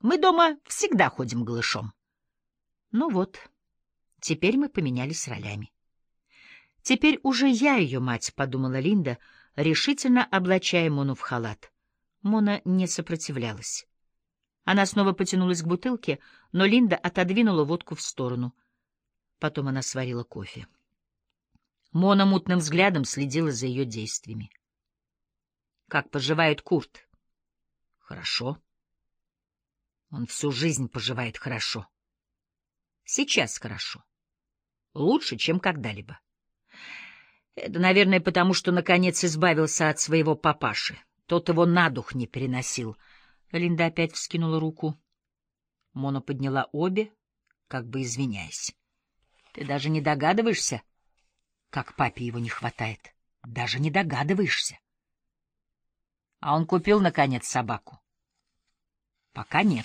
Мы дома всегда ходим голышом. Ну вот, теперь мы поменялись ролями. Теперь уже я ее мать, — подумала Линда, решительно облачая Мону в халат. Мона не сопротивлялась. Она снова потянулась к бутылке, но Линда отодвинула водку в сторону. Потом она сварила кофе. Мона мутным взглядом следила за ее действиями. «Как поживает Курт?» «Хорошо. Он всю жизнь поживает хорошо. Сейчас хорошо. Лучше, чем когда-либо. Это, наверное, потому что, наконец, избавился от своего папаши. Тот его на дух не переносил». Линда опять вскинула руку. Мона подняла обе, как бы извиняясь. «Ты даже не догадываешься, как папе его не хватает? Даже не догадываешься. А он купил, наконец, собаку?» «Пока нет.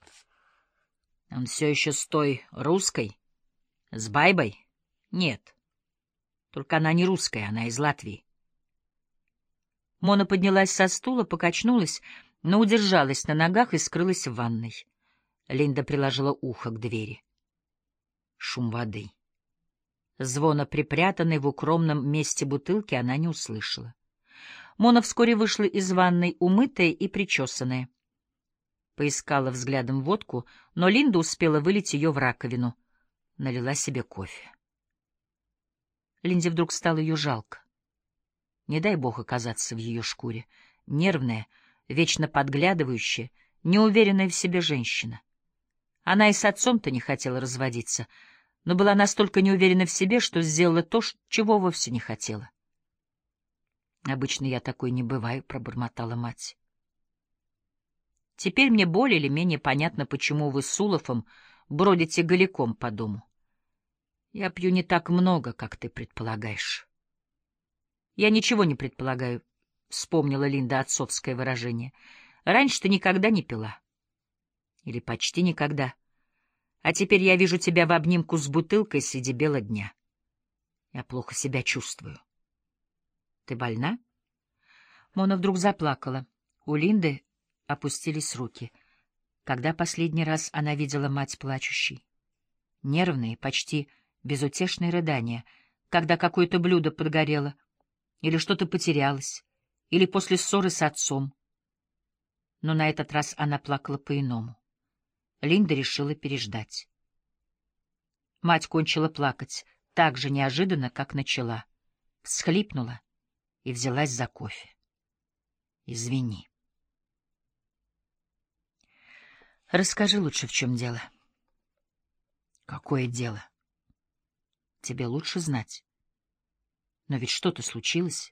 Он все еще с той русской? С Байбой? Нет. Только она не русская, она из Латвии». Мона поднялась со стула, покачнулась, но удержалась на ногах и скрылась в ванной. Линда приложила ухо к двери. Шум воды. Звона, припрятанной в укромном месте бутылки, она не услышала. Мона вскоре вышла из ванной, умытая и причесанная. Поискала взглядом водку, но Линда успела вылить ее в раковину. Налила себе кофе. Линде вдруг стало ее жалко. Не дай бог оказаться в ее шкуре. Нервная, вечно подглядывающая, неуверенная в себе женщина. Она и с отцом-то не хотела разводиться, но была настолько неуверена в себе, что сделала то, чего вовсе не хотела. «Обычно я такой не бываю», — пробормотала мать. «Теперь мне более или менее понятно, почему вы с Улафом бродите голиком по дому. Я пью не так много, как ты предполагаешь». «Я ничего не предполагаю», — вспомнила Линда отцовское выражение. «Раньше ты никогда не пила. Или почти никогда. А теперь я вижу тебя в обнимку с бутылкой среди бела дня. Я плохо себя чувствую». «Ты больна?» Мона вдруг заплакала. У Линды опустились руки. Когда последний раз она видела мать плачущей? Нервные, почти безутешные рыдания, когда какое-то блюдо подгорело, или что-то потерялось, или после ссоры с отцом. Но на этот раз она плакала по-иному. Линда решила переждать. Мать кончила плакать так же неожиданно, как начала. Всхлипнула и взялась за кофе. «Извини». «Расскажи лучше, в чем дело». «Какое дело? Тебе лучше знать. Но ведь что-то случилось».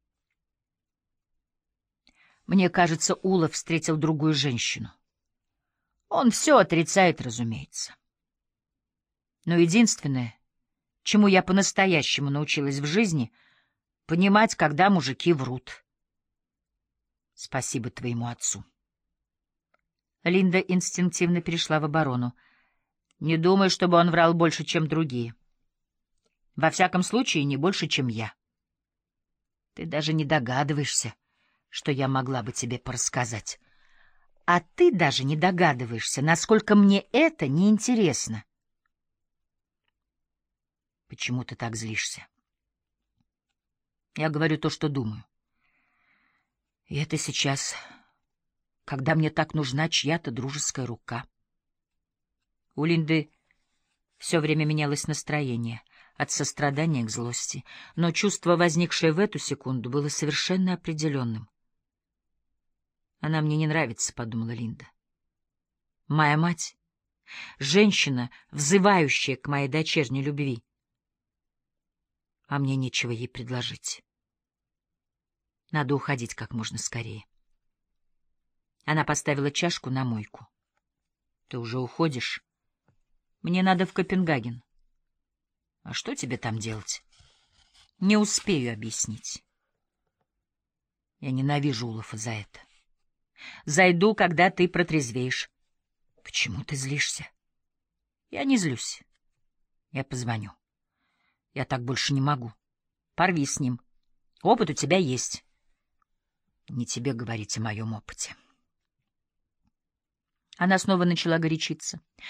«Мне кажется, Улов встретил другую женщину. Он все отрицает, разумеется. Но единственное, чему я по-настоящему научилась в жизни, — понимать, когда мужики врут. Спасибо твоему отцу». Линда инстинктивно перешла в оборону. «Не думаю, чтобы он врал больше, чем другие. Во всяком случае, не больше, чем я. Ты даже не догадываешься, что я могла бы тебе порассказать. А ты даже не догадываешься, насколько мне это неинтересно». «Почему ты так злишься?» «Я говорю то, что думаю. И это сейчас, когда мне так нужна чья-то дружеская рука». У Линды все время менялось настроение, от сострадания к злости, но чувство, возникшее в эту секунду, было совершенно определенным. «Она мне не нравится», — подумала Линда. «Моя мать — женщина, взывающая к моей дочерней любви, а мне нечего ей предложить. Надо уходить как можно скорее». Она поставила чашку на мойку. «Ты уже уходишь? Мне надо в Копенгаген». «А что тебе там делать?» «Не успею объяснить. Я ненавижу Улафа за это. Зайду, когда ты протрезвеешь». «Почему ты злишься?» «Я не злюсь. Я позвоню. Я так больше не могу. Порви с ним. Опыт у тебя есть». «Не тебе говорить о моем опыте». Она снова начала горячиться.